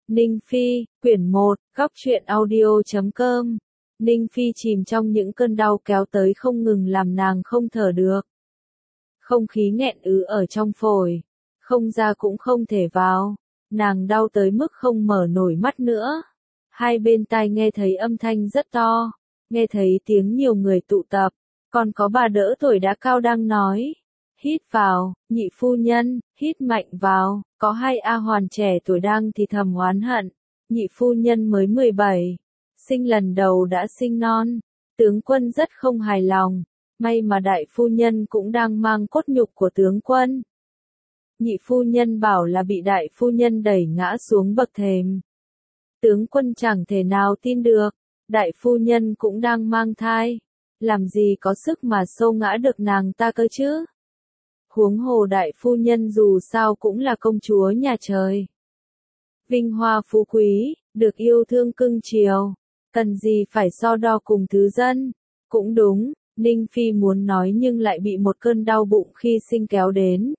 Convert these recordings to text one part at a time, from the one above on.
Ninh Phi, quyển 1, góc truyện audio.com. Ninh Phi chìm trong những cơn đau kéo tới không ngừng làm nàng không thở được. Không khí nghẹn ứ ở trong phổi, không ra cũng không thể vào, nàng đau tới mức không mở nổi mắt nữa. Hai bên tai nghe thấy âm thanh rất to, nghe thấy tiếng nhiều người tụ tập, còn có bà đỡ tuổi đã cao đang nói. Hít vào, nhị phu nhân, hít mạnh vào, có hai A Hoàn trẻ tuổi đang thì thầm oán hận. Nhị phu nhân mới 17, sinh lần đầu đã sinh non, tướng quân rất không hài lòng, may mà đại phu nhân cũng đang mang cốt nhục của tướng quân. Nhị phu nhân bảo là bị đại phu nhân đẩy ngã xuống bậc thềm. Tướng quân chẳng thể nào tin được, đại phu nhân cũng đang mang thai, làm gì có sức mà xô ngã được nàng ta cơ chứ? Huống hồ đại phu nhân dù sao cũng là công chúa nhà trời. Vinh hoa phú quý, được yêu thương cưng chiều, cần gì phải so đo cùng thứ dân. Cũng đúng, Ninh Phi muốn nói nhưng lại bị một cơn đau bụng khi sinh kéo đến.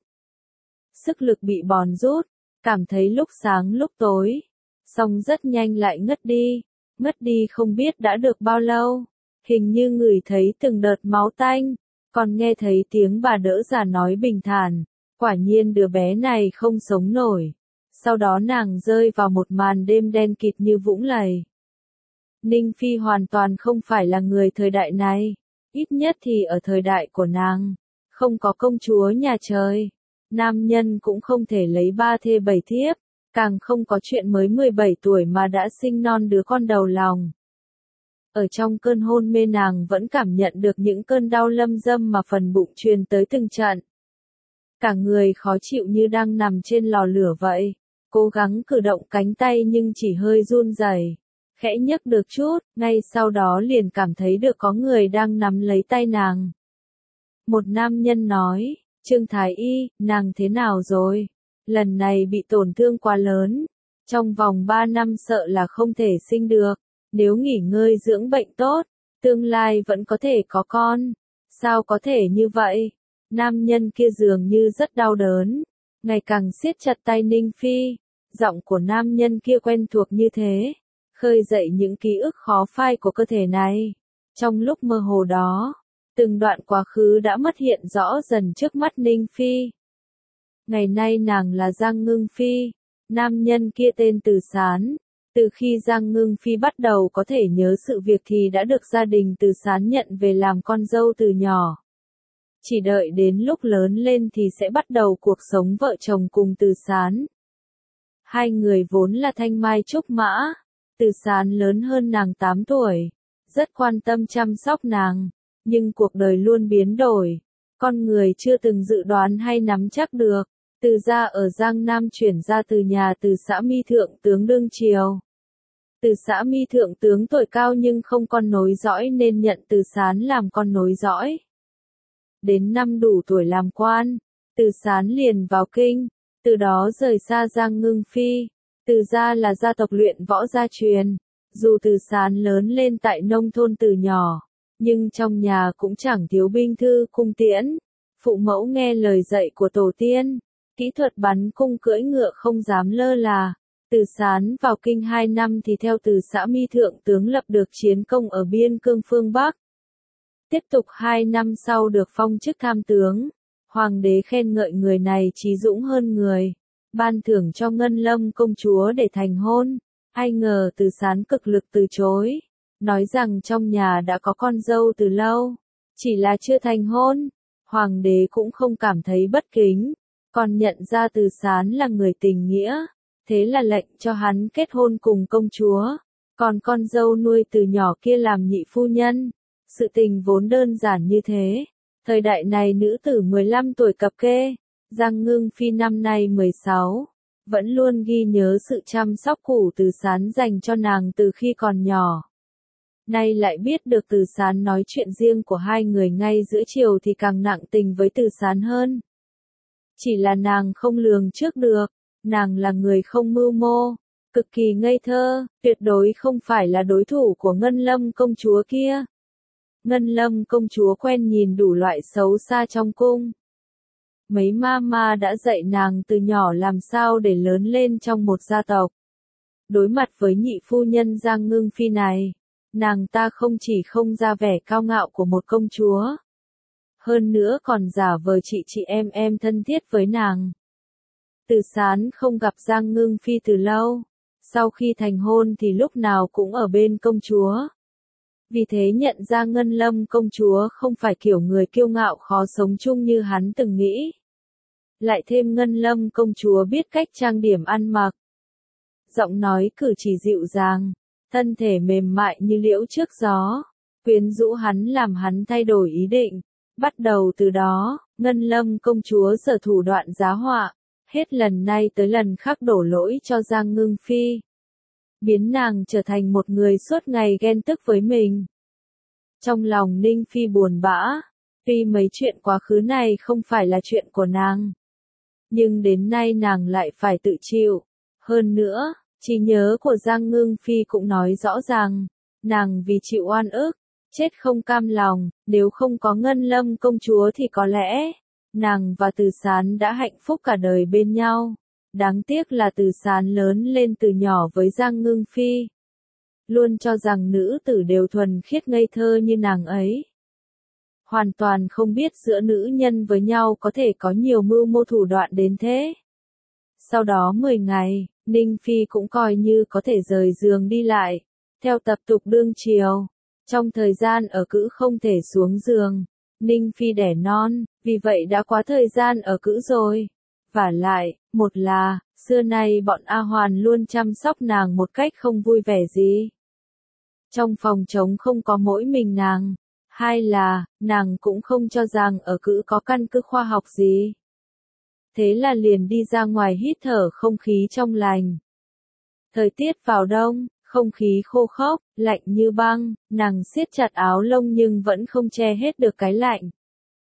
Sức lực bị bòn rút, cảm thấy lúc sáng lúc tối, xong rất nhanh lại ngất đi không biết đã được bao lâu, hình như ngửi thấy từng đợt máu tanh. Còn nghe thấy tiếng bà đỡ già nói bình thản, quả nhiên đứa bé này không sống nổi. Sau đó nàng rơi vào một màn đêm đen kịt như vũng lầy. Ninh Phi hoàn toàn không phải là người thời đại này, ít nhất thì ở thời đại của nàng, không có công chúa nhà trời, nam nhân cũng không thể lấy 3 thê 7 thiếp, càng không có chuyện mới 17 tuổi mà đã sinh non đứa con đầu lòng. Ở trong cơn hôn mê nàng vẫn cảm nhận được những cơn đau lâm dâm mà phần bụng truyền tới từng trận. Cả người khó chịu như đang nằm trên lò lửa vậy, cố gắng cử động cánh tay nhưng chỉ hơi run rẩy, khẽ nhấc được chút, ngay sau đó liền cảm thấy được có người đang nắm lấy tay nàng. Một nam nhân nói, Trương Thái Y, nàng thế nào rồi? Lần này bị tổn thương quá lớn, trong vòng 3 năm sợ là không thể sinh được. Nếu nghỉ ngơi dưỡng bệnh tốt, tương lai vẫn có thể có con. Sao có thể như vậy? Nam nhân kia dường như rất đau đớn, ngày càng siết chặt tay Ninh Phi. Giọng của nam nhân kia quen thuộc như thế, khơi dậy những ký ức khó phai của cơ thể này. Trong lúc mơ hồ đó, từng đoạn quá khứ đã mất hiện rõ dần trước mắt Ninh Phi. Ngày nay nàng là Giang Ngưng Phi, nam nhân kia tên Từ Sán. Từ khi Giang Ngưng Phi bắt đầu có thể nhớ sự việc thì đã được gia đình Từ Sán nhận về làm con dâu từ nhỏ. Chỉ đợi đến lúc lớn lên thì sẽ bắt đầu cuộc sống vợ chồng cùng Từ Sán. Hai người vốn là thanh mai trúc mã, Từ Sán lớn hơn nàng 8 tuổi, rất quan tâm chăm sóc nàng, nhưng cuộc đời luôn biến đổi, con người chưa từng dự đoán hay nắm chắc được. Từ gia ở Giang Nam chuyển ra từ nhà Từ xã Mi Thượng tướng đương triều. Từ xã Mi Thượng tướng tuổi cao nhưng không con nối dõi nên nhận Từ Sán làm con nối dõi. Đến năm đủ tuổi làm quan, Từ Sán liền vào kinh, từ đó rời xa Giang Ngưng Phi. Từ gia là gia tộc luyện võ gia truyền, dù Từ Sán lớn lên tại nông thôn từ nhỏ, nhưng trong nhà cũng chẳng thiếu binh thư cung tiễn. Phụ mẫu nghe lời dạy của tổ tiên, kỹ thuật bắn cung cưỡi ngựa không dám lơ là. Từ Sán vào kinh 2 năm thì theo Từ xã Mi Thượng tướng lập được chiến công ở biên cương phương Bắc. Tiếp tục 2 năm sau được phong chức tham tướng, hoàng đế khen ngợi người này trí dũng hơn người, ban thưởng cho Ngân Lâm công chúa để thành hôn. Ai ngờ Từ Sán cực lực từ chối, nói rằng trong nhà đã có con dâu từ lâu, chỉ là chưa thành hôn. Hoàng đế cũng không cảm thấy bất kính, còn nhận ra Từ Sán là người tình nghĩa. Thế là lệnh cho hắn kết hôn cùng công chúa, còn con dâu nuôi từ nhỏ kia làm nhị phu nhân. Sự tình vốn đơn giản như thế. Thời đại này nữ tử 15 tuổi cập kê, Giang Ngưng Phi năm nay 16, vẫn luôn ghi nhớ sự chăm sóc của Từ Sán dành cho nàng từ khi còn nhỏ. Nay lại biết được Từ Sán nói chuyện riêng của hai người ngay giữa chiều thì càng nặng tình với Từ Sán hơn. Chỉ là nàng không lường trước được. Nàng là người không mưu mô, cực kỳ ngây thơ, tuyệt đối không phải là đối thủ của Ngân Lâm công chúa kia. Ngân Lâm công chúa quen nhìn đủ loại xấu xa trong cung. Mấy mama đã dạy nàng từ nhỏ làm sao để lớn lên trong một gia tộc. Đối mặt với nhị phu nhân Giang Ngưng Phi này, nàng ta không chỉ không ra vẻ cao ngạo của một công chúa, hơn nữa còn giả vờ chị em thân thiết với nàng. Từ Sán không gặp Giang Ngưng Phi từ lâu, sau khi thành hôn thì lúc nào cũng ở bên công chúa. Vì thế nhận ra Ngân Lâm công chúa không phải kiểu người kiêu ngạo khó sống chung như hắn từng nghĩ. Lại thêm Ngân Lâm công chúa biết cách trang điểm ăn mặc. Giọng nói cử chỉ dịu dàng, thân thể mềm mại như liễu trước gió, quyến rũ hắn làm hắn thay đổi ý định. Bắt đầu từ đó, Ngân Lâm công chúa sở thủ đoạn giá họa, hết lần này tới lần khác đổ lỗi cho Giang Ngưng Phi. Biến nàng trở thành một người suốt ngày ghen tức với mình. Trong lòng Ninh Phi buồn bã, tuy mấy chuyện quá khứ này không phải là chuyện của nàng, nhưng đến nay nàng lại phải tự chịu. Hơn nữa, trí nhớ của Giang Ngưng Phi cũng nói rõ ràng, nàng vì chịu oan ức, chết không cam lòng, nếu không có Ngân Lâm công chúa thì có lẽ, nàng và Từ Sán đã hạnh phúc cả đời bên nhau. Đáng tiếc là Từ Sán lớn lên từ nhỏ với Giang Ngưng Phi, luôn cho rằng nữ tử đều thuần khiết ngây thơ như nàng ấy. Hoàn toàn không biết giữa nữ nhân với nhau có thể có nhiều mưu mô thủ đoạn đến thế. Sau đó 10 ngày, Ninh Phi cũng coi như có thể rời giường đi lại, theo tập tục đương triều. Trong thời gian ở cữ không thể xuống giường, Ninh Phi đẻ non, vì vậy đã quá thời gian ở cữ rồi. Vả lại, một là, xưa nay bọn A Hoàn luôn chăm sóc nàng một cách không vui vẻ gì. Trong phòng trống không có mỗi mình nàng. Hai là, nàng cũng không cho rằng ở cữ có căn cứ khoa học gì. Thế là liền đi ra ngoài hít thở không khí trong lành. Thời tiết vào đông, không khí khô khốc, lạnh như băng, nàng siết chặt áo lông nhưng vẫn không che hết được cái lạnh.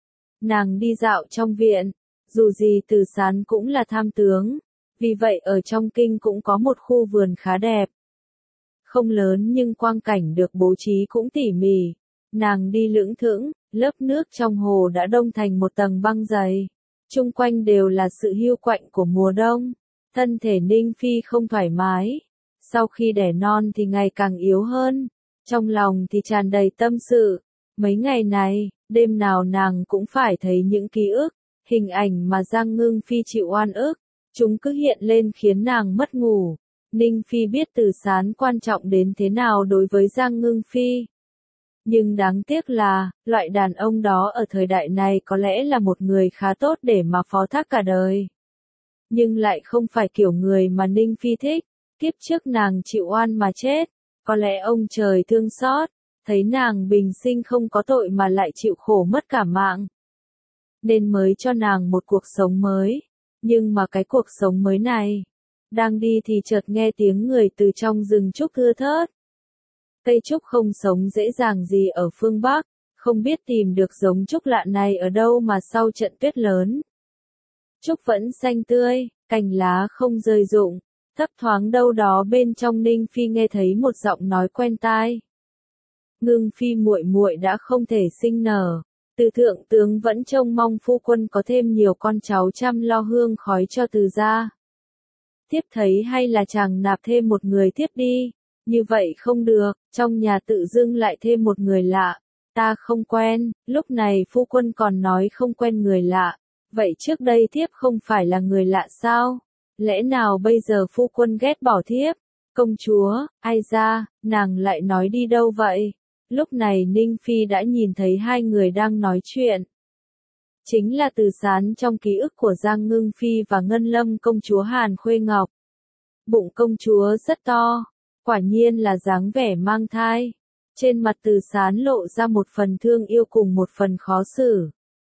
Nàng đi dạo trong viện, dù gì Từ Sán cũng là tham tướng, vì vậy ở trong kinh cũng có một khu vườn khá đẹp. Không lớn nhưng quang cảnh được bố trí cũng tỉ mỉ. Nàng đi lững thững, lớp nước trong hồ đã đông thành một tầng băng dày. Chung quanh đều là sự hiu quạnh của mùa đông. Thân thể Ninh Phi không thoải mái. Sau khi đẻ non thì ngày càng yếu hơn. Trong lòng thì tràn đầy tâm sự. Mấy ngày này, đêm nào nàng cũng phải thấy những ký ức, hình ảnh mà Giang Ngưng Phi chịu oan ức. Chúng cứ hiện lên khiến nàng mất ngủ. Ninh Phi biết Từ Sán quan trọng đến thế nào đối với Giang Ngưng Phi. Nhưng đáng tiếc là, loại đàn ông đó ở thời đại này có lẽ là một người khá tốt để mà phó thác cả đời. Nhưng lại không phải kiểu người mà Ninh Phi thích, kiếp trước nàng chịu oan mà chết, có lẽ ông trời thương xót, thấy nàng bình sinh không có tội mà lại chịu khổ mất cả mạng. Nên mới cho nàng một cuộc sống mới, nhưng mà cái cuộc sống mới này, đang đi thì chợt nghe tiếng người từ trong rừng trúc thưa thớt. Cây trúc không sống dễ dàng gì ở phương Bắc, không biết tìm được giống trúc lạ này ở đâu mà sau trận tuyết lớn. Trúc vẫn xanh tươi, cành lá không rơi rụng, thấp thoáng đâu đó bên trong Ninh Phi nghe thấy một giọng nói quen tai. Ngưng Phi muội muội đã không thể sinh nở, Từ thượng tướng vẫn trông mong phu quân có thêm nhiều con cháu chăm lo hương khói cho Từ gia. Thiếp thấy hay là chàng nạp thêm một người tiếp đi. Như vậy không được, trong nhà tự dưng lại thêm một người lạ, ta không quen. Lúc này phu quân còn nói không quen người lạ, vậy trước đây thiếp không phải là người lạ sao? Lẽ nào bây giờ phu quân ghét bỏ thiếp? Công chúa, ai ra, nàng lại nói đi đâu vậy? Lúc này Ninh Phi đã nhìn thấy hai người đang nói chuyện. Chính là Từ Sán trong ký ức của Giang Ngưng Phi và Ngân Lâm công chúa Hàn Khuê Ngọc. Bụng công chúa rất to. Quả nhiên là dáng vẻ mang thai. Trên mặt Từ Sán lộ ra một phần thương yêu cùng một phần khó xử.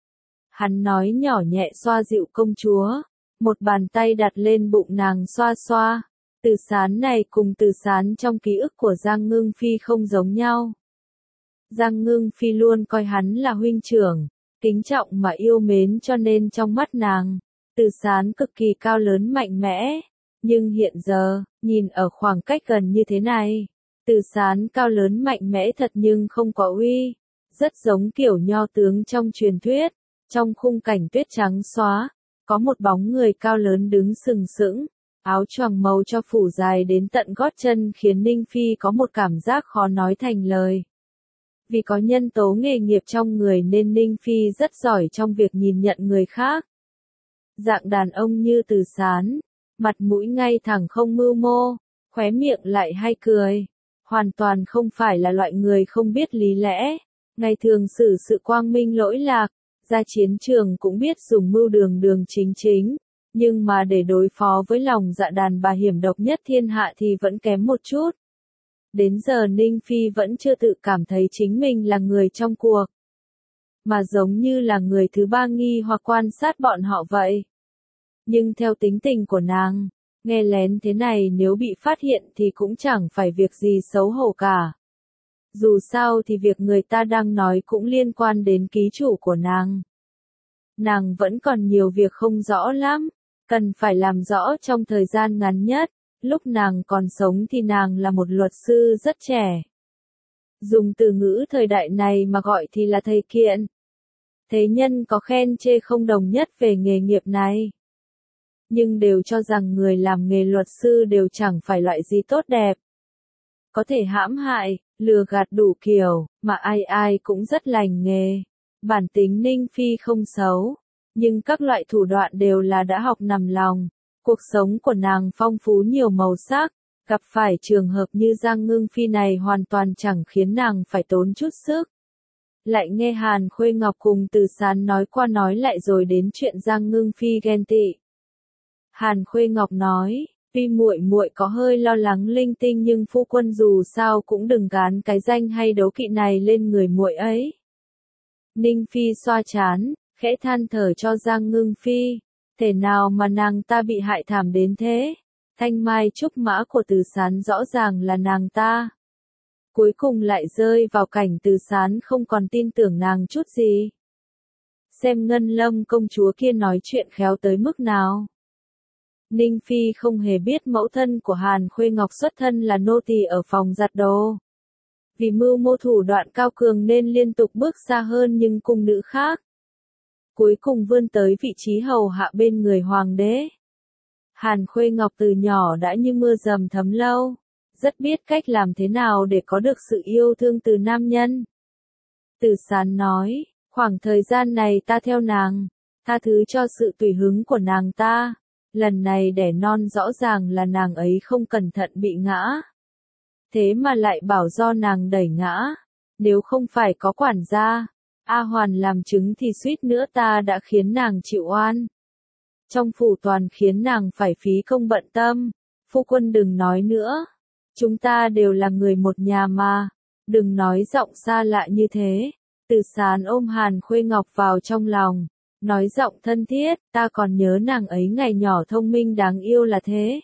Hắn nói nhỏ nhẹ xoa dịu công chúa. Một bàn tay đặt lên bụng nàng xoa xoa. Từ Sán này cùng Từ Sán trong ký ức của Giang Ngưng Phi không giống nhau. Giang Ngưng Phi luôn coi hắn là huynh trưởng, kính trọng mà yêu mến cho nên trong mắt nàng, Từ Sán cực kỳ cao lớn mạnh mẽ. Nhưng hiện giờ, nhìn ở khoảng cách gần như thế này, Từ Sán cao lớn mạnh mẽ thật nhưng không có uy, rất giống kiểu nho tướng trong truyền thuyết. Trong khung cảnh tuyết trắng xóa, có một bóng người cao lớn đứng sừng sững, Áo choàng màu cho phủ dài đến tận gót chân khiến Ninh Phi có một cảm giác khó nói thành lời. Vì có nhân tố nghề nghiệp trong người nên Ninh Phi rất giỏi trong việc nhìn nhận người khác. Dạng đàn ông như Từ Sán, mặt mũi ngay thẳng không mưu mô, khóe miệng lại hay cười. Hoàn toàn không phải là loại người không biết lý lẽ, ngày thường xử sự quang minh lỗi lạc, ra chiến trường cũng biết dùng mưu đường đường chính chính, nhưng mà để đối phó với lòng dạ đàn bà hiểm độc nhất thiên hạ thì vẫn kém một chút. Đến giờ Ninh Phi vẫn chưa tự cảm thấy chính mình là người trong cuộc, mà giống như là người thứ ba nghi hoặc quan sát bọn họ vậy. Nhưng theo tính tình của nàng, nghe lén thế này nếu bị phát hiện thì cũng chẳng phải việc gì xấu hổ cả. Dù sao thì việc người ta đang nói cũng liên quan đến ký chủ của nàng. Nàng vẫn còn nhiều việc không rõ lắm, cần phải làm rõ trong thời gian ngắn nhất. Lúc nàng còn sống thì nàng là một luật sư rất trẻ. Dùng từ ngữ thời đại này mà gọi thì là thầy kiện. Thế nhân có khen chê không đồng nhất về nghề nghiệp này. Nhưng đều cho rằng người làm nghề luật sư đều chẳng phải loại gì tốt đẹp. Có thể hãm hại, lừa gạt đủ kiểu, mà ai ai cũng rất lành nghề. Bản tính Ninh Phi không xấu, nhưng các loại thủ đoạn đều là đã học nằm lòng. Cuộc sống của nàng phong phú nhiều màu sắc, gặp phải trường hợp như Giang Ngưng Phi này hoàn toàn chẳng khiến nàng phải tốn chút sức. Lại nghe Hàn Khuê Ngọc cùng Từ Sán nói qua nói lại rồi đến chuyện Giang Ngưng Phi ghen tị. Hàn Khuê Ngọc nói, tuy muội muội có hơi lo lắng linh tinh nhưng phu quân dù sao cũng đừng gán cái danh hay đố kỵ này lên người muội ấy. Ninh Phi xoa trán, khẽ than thở cho Giang Ngưng Phi. Thể nào mà nàng ta bị hại thảm đến thế? Thanh mai trúc mã của Từ Sán rõ ràng là nàng ta. Cuối cùng lại rơi vào cảnh Từ Sán không còn tin tưởng nàng chút gì. Xem Ngân Lâm công chúa kia nói chuyện khéo tới mức nào. Ninh Phi không hề biết mẫu thân của Hàn Khuê Ngọc xuất thân là nô tỳ ở phòng giặt đồ. Vì mưu mô thủ đoạn cao cường nên liên tục bước xa hơn những cung nữ khác. Cuối cùng vươn tới vị trí hầu hạ bên người hoàng đế. Hàn Khuê Ngọc từ nhỏ đã như mưa dầm thấm lâu, rất biết cách làm thế nào để có được sự yêu thương từ nam nhân. Từ Sán nói, khoảng thời gian này ta theo nàng, tha thứ cho sự tùy hứng của nàng ta, lần này đẻ non rõ ràng là nàng ấy không cẩn thận bị ngã. Thế mà lại bảo do nàng đẩy ngã, nếu không phải có quản gia A Hoàn làm chứng thì suýt nữa ta đã khiến nàng chịu oan. Trong phủ toàn khiến nàng phải phí công bận tâm. Phu quân đừng nói nữa. Chúng ta đều là người một nhà mà. Đừng nói giọng xa lạ như thế. Từ Sán ôm Hàn Khuê Ngọc vào trong lòng. Nói giọng thân thiết, ta còn nhớ nàng ấy ngày nhỏ thông minh đáng yêu là thế.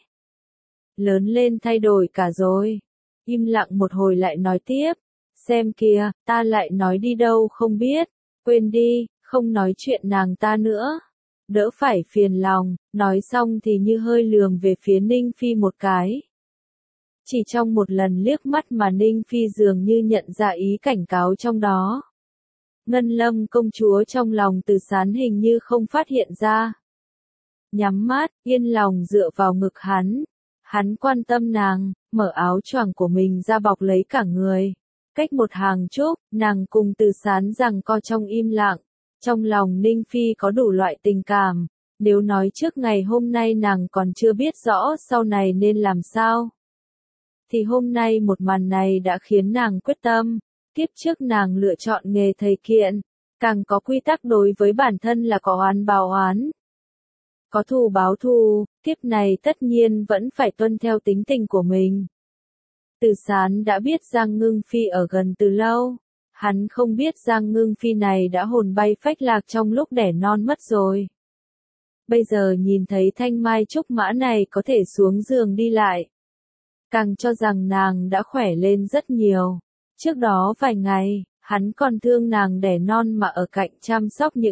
Lớn lên thay đổi cả rồi. Im lặng một hồi lại nói tiếp. Xem kìa, ta lại nói đi đâu không biết, quên đi, không nói chuyện nàng ta nữa. Đỡ phải phiền lòng, nói xong thì như hơi lườm về phía Ninh Phi một cái. Chỉ trong một lần liếc mắt mà Ninh Phi dường như nhận ra ý cảnh cáo trong đó. Ngân Lâm công chúa trong lòng Từ Sán hình như không phát hiện ra. Nhắm mắt, yên lòng dựa vào ngực hắn. Hắn quan tâm nàng, mở áo choàng của mình ra bọc lấy cả người. Cách một hàng chốc, nàng cùng Từ Sán rằng co trong im lặng. Trong lòng Ninh Phi có đủ loại tình cảm. Nếu nói trước ngày hôm nay nàng còn chưa biết rõ sau này nên làm sao, thì hôm nay một màn này đã khiến nàng quyết tâm. Kiếp trước nàng lựa chọn nghề thầy kiện, càng có quy tắc đối với bản thân là có oán báo oán, có thù báo thù. Kiếp này tất nhiên vẫn phải tuân theo tính tình của mình. Từ Sán đã biết Giang Ngưng Phi ở gần từ lâu. Hắn không biết Giang Ngưng Phi này đã hồn bay phách lạc trong lúc đẻ non mất rồi. Bây giờ nhìn thấy thanh mai trúc mã này có thể xuống giường đi lại, càng cho rằng nàng đã khỏe lên rất nhiều. Trước đó vài ngày, hắn còn thương nàng đẻ non mà ở cạnh chăm sóc những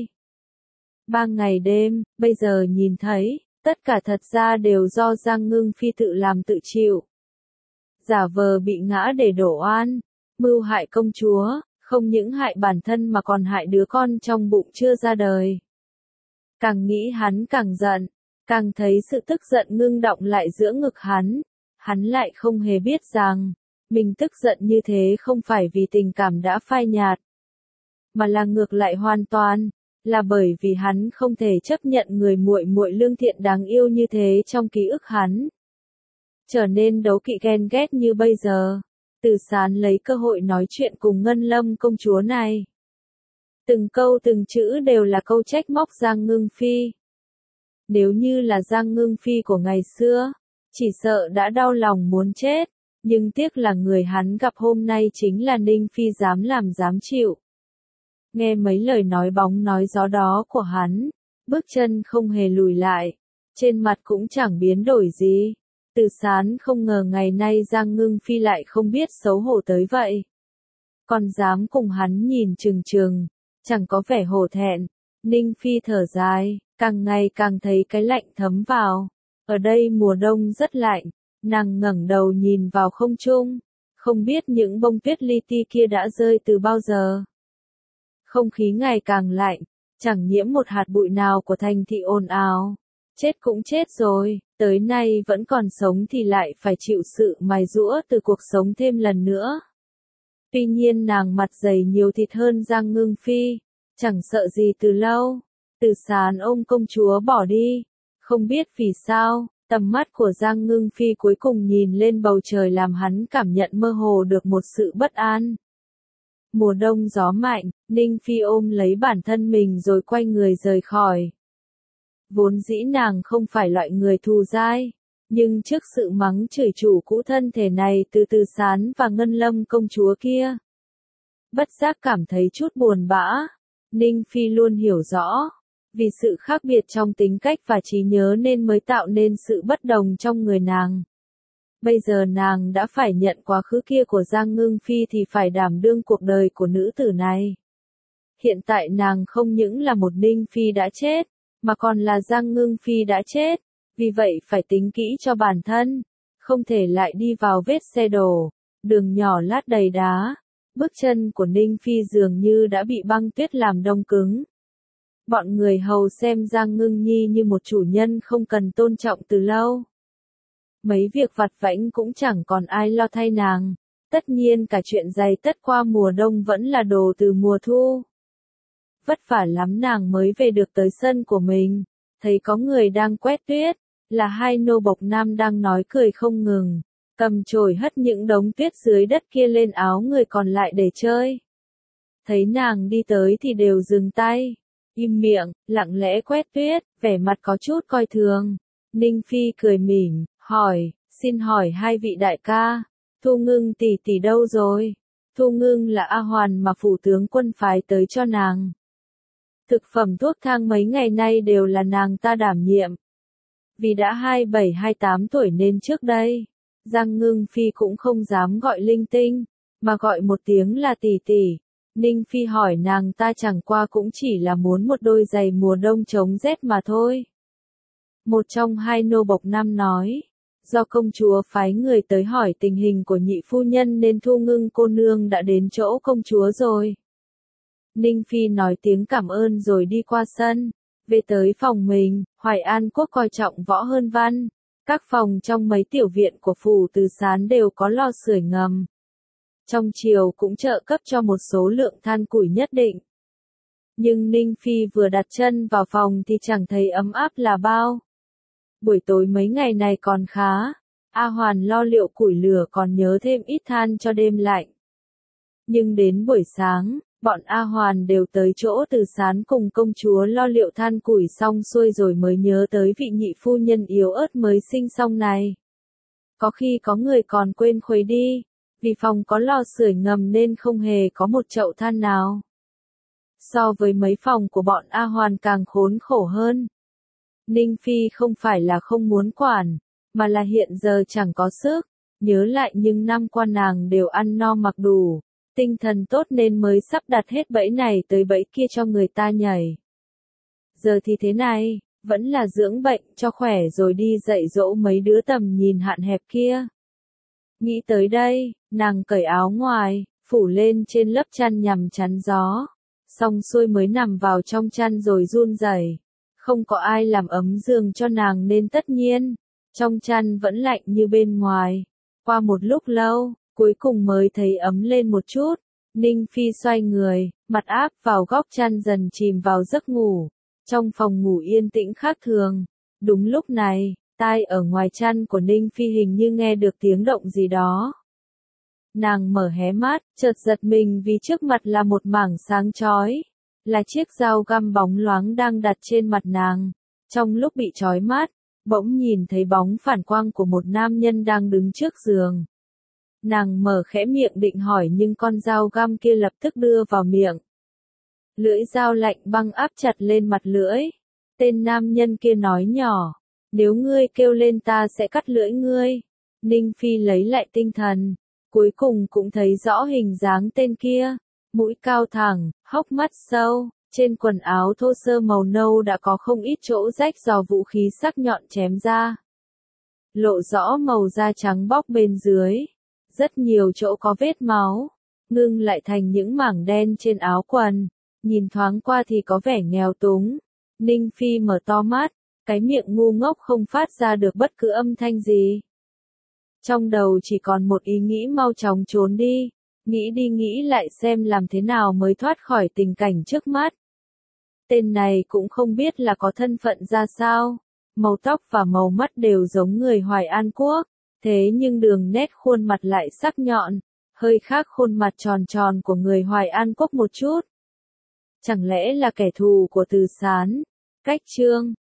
2-3 ngày đêm, bây giờ nhìn thấy, tất cả thật ra đều do Giang Ngưng Phi tự làm tự chịu. Giả vờ bị ngã để đổ oan, mưu hại công chúa, không những hại bản thân mà còn hại đứa con trong bụng chưa ra đời. Càng nghĩ hắn càng giận, càng thấy sự tức giận ngưng đọng lại giữa ngực hắn lại không hề biết rằng, mình tức giận như thế không phải vì tình cảm đã phai nhạt, mà là ngược lại hoàn toàn, là bởi vì hắn không thể chấp nhận người muội muội lương thiện đáng yêu như thế trong ký ức hắn. Trở nên đố kỵ ghen ghét như bây giờ, Từ Sán lấy cơ hội nói chuyện cùng Ngân Lâm công chúa này. Từng câu từng chữ đều là câu trách móc Giang Ngưng Phi. Nếu như là Giang Ngưng Phi của ngày xưa, chỉ sợ đã đau lòng muốn chết, nhưng tiếc là người hắn gặp hôm nay chính là Ninh Phi dám làm dám chịu. Nghe mấy lời nói bóng nói gió đó của hắn, bước chân không hề lùi lại, trên mặt cũng chẳng biến đổi gì. Từ Sán không ngờ ngày nay Giang Ngưng Phi lại không biết xấu hổ tới vậy. Còn dám cùng hắn nhìn chừng chừng, chẳng có vẻ hổ thẹn. Ninh Phi thở dài, càng ngày càng thấy cái lạnh thấm vào. Ở đây mùa đông rất lạnh, nàng ngẩng đầu nhìn vào không trung, không biết những bông tuyết li ti kia đã rơi từ bao giờ. Không khí ngày càng lạnh, chẳng nhiễm một hạt bụi nào của thành thị ồn ào. Chết cũng chết rồi, tới nay vẫn còn sống thì lại phải chịu sự mài giũa từ cuộc sống thêm lần nữa. Tuy nhiên nàng mặt dày nhiều thịt hơn Giang Ngưng Phi, chẳng sợ gì từ lâu. Từ Sán ôm công chúa bỏ đi, không biết vì sao, tầm mắt của Giang Ngưng Phi cuối cùng nhìn lên bầu trời làm hắn cảm nhận mơ hồ được một sự bất an. Mùa đông gió mạnh, Ninh Phi ôm lấy bản thân mình rồi quay người rời khỏi. Vốn dĩ nàng không phải loại người thù dai, nhưng trước sự mắng chửi chủ cũ thân thể này từ Từ Sán và Ngân Lâm công chúa kia, bất giác cảm thấy chút buồn bã. Ninh Phi luôn hiểu rõ, vì sự khác biệt trong tính cách và trí nhớ nên mới tạo nên sự bất đồng trong người nàng. Bây giờ nàng đã phải nhận quá khứ kia của Giang Ngưng Phi thì phải đảm đương cuộc đời của nữ tử này. Hiện tại nàng không những là một Ninh Phi đã chết, mà còn là Giang Ngưng Phi đã chết, vì vậy phải tính kỹ cho bản thân, không thể lại đi vào vết xe đổ, đường nhỏ lát đầy đá. Bước chân của Ninh Phi dường như đã bị băng tuyết làm đông cứng. Bọn người hầu xem Giang Ngưng Nhi như một chủ nhân không cần tôn trọng từ lâu. Mấy việc vặt vãnh cũng chẳng còn ai lo thay nàng. Tất nhiên cả chuyện giày tất qua mùa đông vẫn là đồ từ mùa thu. Vất vả lắm nàng mới về được tới sân của mình. Thấy có người đang quét tuyết, là hai nô bộc nam đang nói cười không ngừng. Cầm chổi hất những đống tuyết dưới đất kia lên áo người còn lại để chơi. Thấy nàng đi tới thì đều dừng tay, im miệng, lặng lẽ quét tuyết, vẻ mặt có chút coi thường. Ninh Phi cười mỉm, hỏi, xin hỏi hai vị đại ca, Thu Ngưng tỷ tỷ đâu rồi? Thu Ngưng là A Hoàn mà phủ tướng quân phái tới cho nàng. Thực phẩm thuốc thang mấy ngày nay đều là nàng ta đảm nhiệm. Vì đã 27-28 tuổi nên trước đây, Giang Ngưng Phi cũng không dám gọi linh tinh, mà gọi một tiếng là tỷ tỷ. Ninh Phi hỏi nàng ta chẳng qua cũng chỉ là muốn một đôi giày mùa đông chống rét mà thôi. Một trong hai nô bộc nam nói, do công chúa phái người tới hỏi tình hình của nhị phu nhân nên Thu Ngưng cô nương đã đến chỗ công chúa rồi. Ninh Phi nói tiếng cảm ơn rồi đi qua sân, về tới phòng mình. Hoài An Quốc coi trọng võ hơn văn. Các phòng trong mấy tiểu viện của phủ Từ Sán đều có lò sưởi ngầm. Trong triều cũng trợ cấp cho một số lượng than củi nhất định. Nhưng Ninh Phi vừa đặt chân vào phòng thì chẳng thấy ấm áp là bao. Buổi tối mấy ngày này còn khá, A Hoàn lo liệu củi lửa còn nhớ thêm ít than cho đêm lạnh. Nhưng đến buổi sáng, bọn A Hoàn đều tới chỗ Từ Sán cùng công chúa lo liệu than củi xong xuôi rồi mới nhớ tới vị nhị phu nhân yếu ớt mới sinh xong này. Có khi có người còn quên khuấy đi, vì phòng có lò sưởi ngầm nên không hề có một chậu than nào. So với mấy phòng của bọn A Hoàn càng khốn khổ hơn. Ninh Phi không phải là không muốn quản, mà là hiện giờ chẳng có sức. Nhớ lại những năm qua nàng đều ăn no mặc đủ, tinh thần tốt nên mới sắp đặt hết bẫy này tới bẫy kia cho người ta nhảy. Giờ thì thế này, vẫn là dưỡng bệnh cho khỏe rồi đi dạy dỗ mấy đứa tầm nhìn hạn hẹp kia. Nghĩ tới đây, nàng cởi áo ngoài, phủ lên trên lớp chăn nhằm chắn gió. Xong xuôi mới nằm vào trong chăn rồi run rẩy. Không có ai làm ấm giường cho nàng nên tất nhiên, trong chăn vẫn lạnh như bên ngoài. Qua một lúc lâu, cuối cùng mới thấy ấm lên một chút. Ninh Phi xoay người, mặt áp vào góc chăn dần chìm vào giấc ngủ. Trong phòng ngủ yên tĩnh khác thường. Đúng lúc này, tai ở ngoài chăn của Ninh Phi hình như nghe được tiếng động gì đó. Nàng mở hé mắt, chợt giật mình vì trước mặt là một mảng sáng chói. Là chiếc dao găm bóng loáng đang đặt trên mặt nàng. Trong lúc bị chói mắt, bỗng nhìn thấy bóng phản quang của một nam nhân đang đứng trước giường. Nàng mở khẽ miệng định hỏi nhưng con dao găm kia lập tức đưa vào miệng. Lưỡi dao lạnh băng áp chặt lên mặt lưỡi. Tên nam nhân kia nói nhỏ, nếu ngươi kêu lên ta sẽ cắt lưỡi ngươi. Ninh Phi lấy lại tinh thần, cuối cùng cũng thấy rõ hình dáng tên kia. Mũi cao thẳng, hốc mắt sâu, trên quần áo thô sơ màu nâu đã có không ít chỗ rách do vũ khí sắc nhọn chém ra. Lộ rõ màu da trắng bóc bên dưới. Rất nhiều chỗ có vết máu, ngưng lại thành những mảng đen trên áo quần. Nhìn thoáng qua thì có vẻ nghèo túng. Ninh Phi mở to mắt, cái miệng ngu ngốc không phát ra được bất cứ âm thanh gì. Trong đầu chỉ còn một ý nghĩ mau chóng trốn đi. Nghĩ đi nghĩ lại xem làm thế nào mới thoát khỏi tình cảnh trước mắt. Tên này cũng không biết là có thân phận ra sao. Màu tóc và màu mắt đều giống người Hoài An Quốc. Thế nhưng đường nét khuôn mặt lại sắc nhọn. Hơi khác khuôn mặt tròn tròn của người Hoài An Quốc một chút. Chẳng lẽ là kẻ thù của Từ Sán? Cách chương